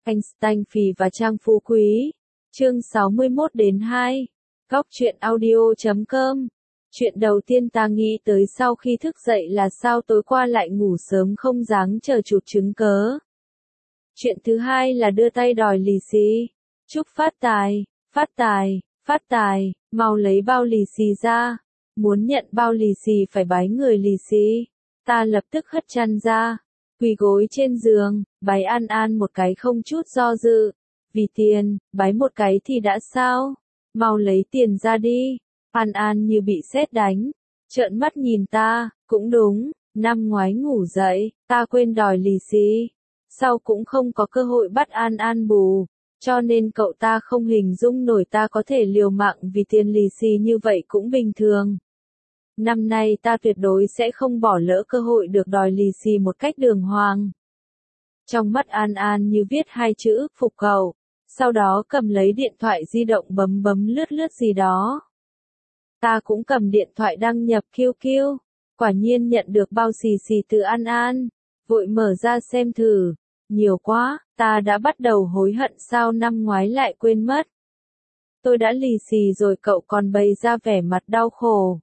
Einstein Phì và Trang Phú Quý. Chương 61-2. Góc truyện audio.com. Chuyện đầu tiên ta nghĩ tới sau khi thức dậy là sao tối qua lại ngủ sớm không dáng chờ chụp chứng cớ. Chuyện thứ hai là đưa tay đòi lì xì. Chúc phát tài, mau lấy bao lì xì ra. Muốn nhận bao lì xì phải bái người lì xì. Ta lập tức hất chăn ra, quỳ gối trên giường, bái An An một cái không chút do dự. Vì tiền, bái một cái thì đã sao? Mau lấy tiền ra đi. An An như bị sét đánh, trợn mắt nhìn ta, cũng đúng, năm ngoái ngủ dậy, ta quên đòi lì xì. Sau cũng không có cơ hội bắt An An bù, cho nên cậu ta không hình dung nổi ta có thể liều mạng vì tiền lì xì như vậy cũng bình thường. Năm nay ta tuyệt đối sẽ không bỏ lỡ cơ hội được đòi lì xì một cách đường hoàng. Trong mắt An An như viết hai chữ, phục cậu, sau đó cầm lấy điện thoại di động bấm lướt gì đó. Ta cũng cầm điện thoại đăng nhập QQ, quả nhiên nhận được bao xì xì từ An An, vội mở ra xem thử, nhiều quá, ta đã bắt đầu hối hận sao năm ngoái lại quên mất. Tôi đã lì xì rồi cậu còn bày ra vẻ mặt đau khổ.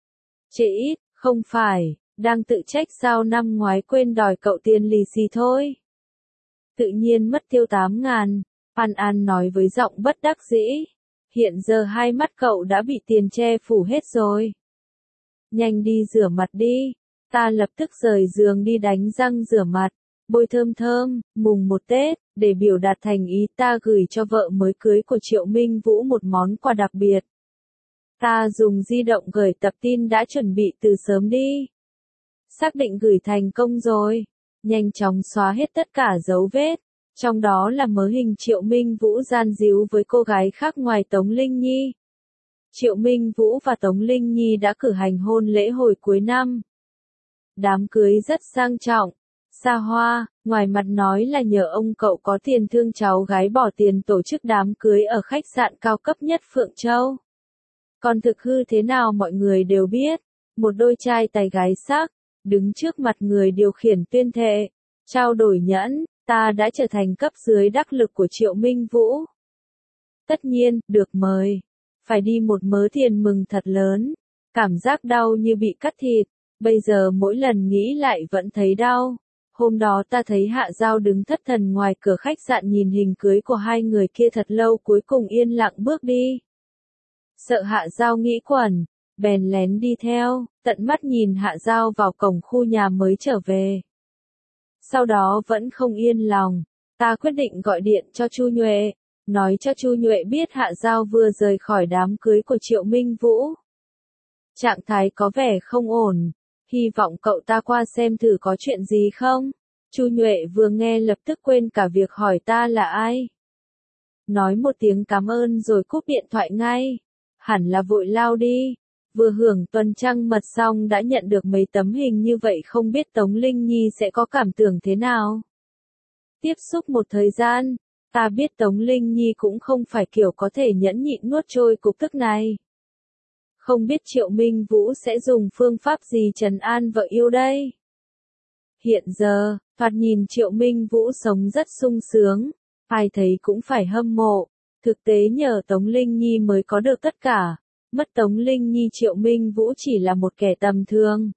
Chị, không phải, đang tự trách sao năm ngoái quên đòi cậu tiền lì xì thôi. Tự nhiên mất tiêu 8.000, An An nói với giọng bất đắc dĩ. Hiện giờ hai mắt cậu đã bị tiền che phủ hết rồi. Nhanh đi rửa mặt đi. Ta lập tức rời giường đi đánh răng rửa mặt, bôi thơm thơm, mùng 1 Tết, để biểu đạt thành ý ta gửi cho vợ mới cưới của Triệu Minh Vũ một món quà đặc biệt. Ta dùng di động gửi tập tin đã chuẩn bị từ sớm đi. Xác định gửi thành công rồi. Nhanh chóng xóa hết tất cả dấu vết. Trong đó là mớ hình Triệu Minh Vũ gian díu với cô gái khác ngoài Tống Linh Nhi. Triệu Minh Vũ và Tống Linh Nhi đã cử hành hôn lễ hồi cuối năm. Đám cưới rất sang trọng, xa hoa, ngoài mặt nói là nhờ ông cậu có tiền thương cháu gái bỏ tiền tổ chức đám cưới ở khách sạn cao cấp nhất Phượng Châu. Còn thực hư thế nào mọi người đều biết, một đôi trai tài gái sắc, đứng trước mặt người điều khiển tuyên thệ, trao đổi nhẫn, ta đã trở thành cấp dưới đắc lực của Triệu Minh Vũ. Tất nhiên, được mời, phải đi một mớ tiền mừng thật lớn, cảm giác đau như bị cắt thịt, bây giờ mỗi lần nghĩ lại vẫn thấy đau. Hôm đó ta thấy Hạ Giao đứng thất thần ngoài cửa khách sạn nhìn hình cưới của hai người kia thật lâu cuối cùng yên lặng bước đi. Sợ Hạ Giao nghĩ quẩn, bèn lén đi theo, tận mắt nhìn Hạ Giao vào cổng khu nhà mới trở về. Sau đó vẫn không yên lòng, ta quyết định gọi điện cho Chu Nhuệ, nói cho Chu Nhuệ biết Hạ Giao vừa rời khỏi đám cưới của Triệu Minh Vũ. Trạng thái có vẻ không ổn, hy vọng cậu ta qua xem thử có chuyện gì không. Chu Nhuệ vừa nghe lập tức quên cả việc hỏi ta là ai. Nói một tiếng cảm ơn rồi cúp điện thoại ngay. Hẳn là vội lao đi, vừa hưởng tuần trăng mật xong đã nhận được mấy tấm hình như vậy không biết Tống Linh Nhi sẽ có cảm tưởng thế nào. Tiếp xúc một thời gian, ta biết Tống Linh Nhi cũng không phải kiểu có thể nhẫn nhịn nuốt trôi cục tức này. Không biết Triệu Minh Vũ sẽ dùng phương pháp gì trấn an vợ yêu đây. Hiện giờ, thoạt nhìn Triệu Minh Vũ sống rất sung sướng, ai thấy cũng phải hâm mộ. Thực tế nhờ Tống Linh Nhi mới có được tất cả, mất Tống Linh Nhi Triệu Minh Vũ chỉ là một kẻ tầm thường.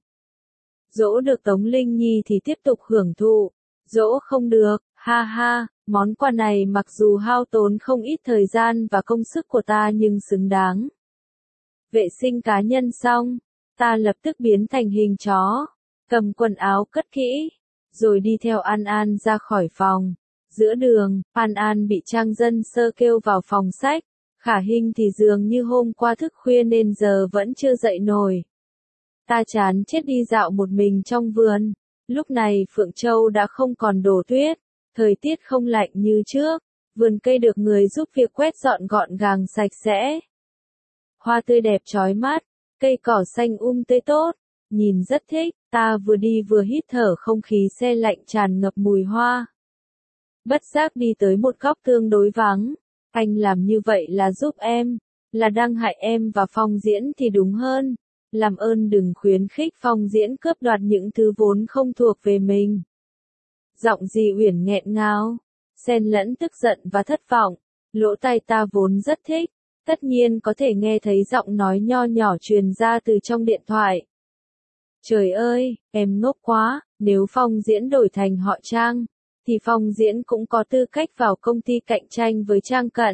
Dỗ được Tống Linh Nhi thì tiếp tục hưởng thụ, dỗ không được, ha ha, món quà này mặc dù hao tốn không ít thời gian và công sức của ta nhưng xứng đáng. Vệ sinh cá nhân xong, ta lập tức biến thành hình chó, cầm quần áo cất kỹ, rồi đi theo An An ra khỏi phòng. Giữa đường, An An bị Trang Dân Sơ kêu vào phòng sách, Khả Hinh thì dường như hôm qua thức khuya nên giờ vẫn chưa dậy nổi. Ta chán chết đi dạo một mình trong vườn, lúc này Phượng Châu đã không còn đổ tuyết, thời tiết không lạnh như trước, vườn cây được người giúp việc quét dọn gọn gàng sạch sẽ. Hoa tươi đẹp chói mắt, cây cỏ xanh tươi tốt, nhìn rất thích, ta vừa đi vừa hít thở không khí se lạnh tràn ngập mùi hoa. Bất giác đi tới một góc tương đối vắng, anh làm như vậy là giúp em, là đang hại em và Phong Diễn thì đúng hơn, làm ơn đừng khuyến khích Phong Diễn cướp đoạt những thứ vốn không thuộc về mình. Giọng Di Uyển nghẹn ngào, xen lẫn tức giận và thất vọng. Lỗ tai ta vốn rất thích, tất nhiên có thể nghe thấy giọng nói nho nhỏ truyền ra từ trong điện thoại. Trời ơi, em ngốc quá, nếu Phong Diễn đổi thành họ Trang, thì Phong Diễn cũng có tư cách vào công ty cạnh tranh với Trang Cận.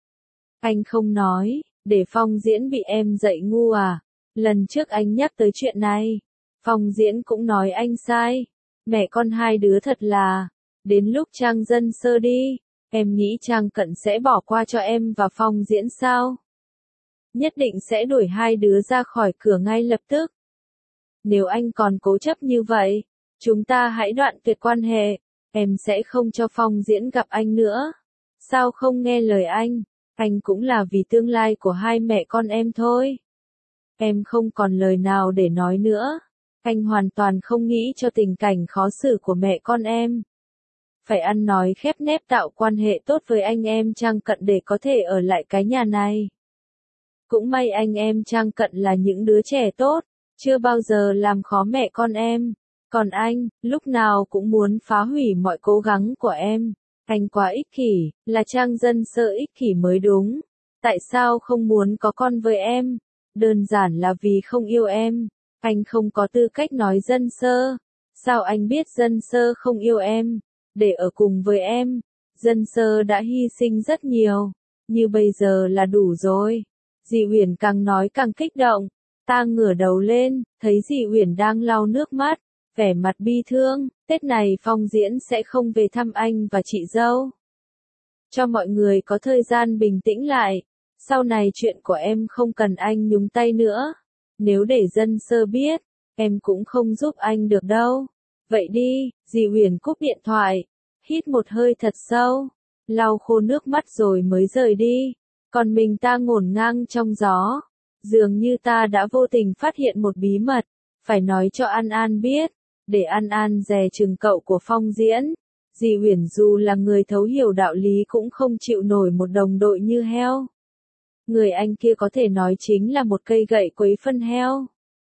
Anh không nói, để Phong Diễn bị em dạy ngu à? Lần trước anh nhắc tới chuyện này, Phong Diễn cũng nói anh sai. Mẹ con hai đứa thật là, đến lúc Trang Dân Sơ đi, em nghĩ Trang Cận sẽ bỏ qua cho em và Phong Diễn sao? Nhất định sẽ đuổi hai đứa ra khỏi cửa ngay lập tức. Nếu anh còn cố chấp như vậy, chúng ta hãy đoạn tuyệt quan hệ, em sẽ không cho Phong Diễn gặp anh nữa. Sao không nghe lời anh cũng là vì tương lai của hai mẹ con em thôi. Em không còn lời nào để nói nữa, anh hoàn toàn không nghĩ cho tình cảnh khó xử của mẹ con em. Phải ăn nói khép nép tạo quan hệ tốt với anh em Trang Cận để có thể ở lại cái nhà này. Cũng may anh em Trang Cận là những đứa trẻ tốt, chưa bao giờ làm khó mẹ con em. Còn anh, lúc nào cũng muốn phá hủy mọi cố gắng của em. Anh quá ích kỷ, là Trang Dân Sơ ích kỷ mới đúng. Tại sao không muốn có con với em? Đơn giản là vì không yêu em. Anh không có tư cách nói Dân Sơ. Sao anh biết Dân Sơ không yêu em? Để ở cùng với em, Dân Sơ đã hy sinh rất nhiều. Như bây giờ là đủ rồi. Dì Uyển càng nói càng kích động. Ta ngửa đầu lên, thấy dì Uyển đang lau nước mắt, vẻ mặt bi thương. Tết này Phong Diễn sẽ không về thăm anh và chị dâu. Cho mọi người có thời gian bình tĩnh lại. Sau này chuyện của em không cần anh nhúng tay nữa. Nếu để Dân Sơ biết, em cũng không giúp anh được đâu. Vậy đi, dì Uyển cúp điện thoại, hít một hơi thật sâu, lau khô nước mắt rồi mới rời đi. Còn mình ta ngổn ngang trong gió. Dường như ta đã vô tình phát hiện một bí mật, phải nói cho An An biết, để An An dè chừng cậu của Phong Diễn. Dì Uyển dù là người thấu hiểu đạo lý cũng không chịu nổi một đồng đội như heo. Người anh kia có thể nói chính là một cây gậy quấy phân heo.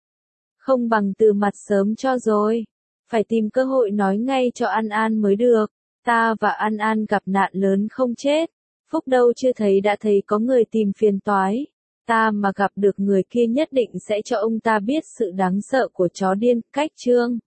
Không bằng từ mặt sớm cho rồi. Phải tìm cơ hội nói ngay cho An An mới được. Ta và An An gặp nạn lớn không chết. Phúc đâu chưa thấy đã thấy có người tìm phiền toái. Ta mà gặp được người kia nhất định sẽ cho ông ta biết sự đáng sợ của chó điên. Cách chương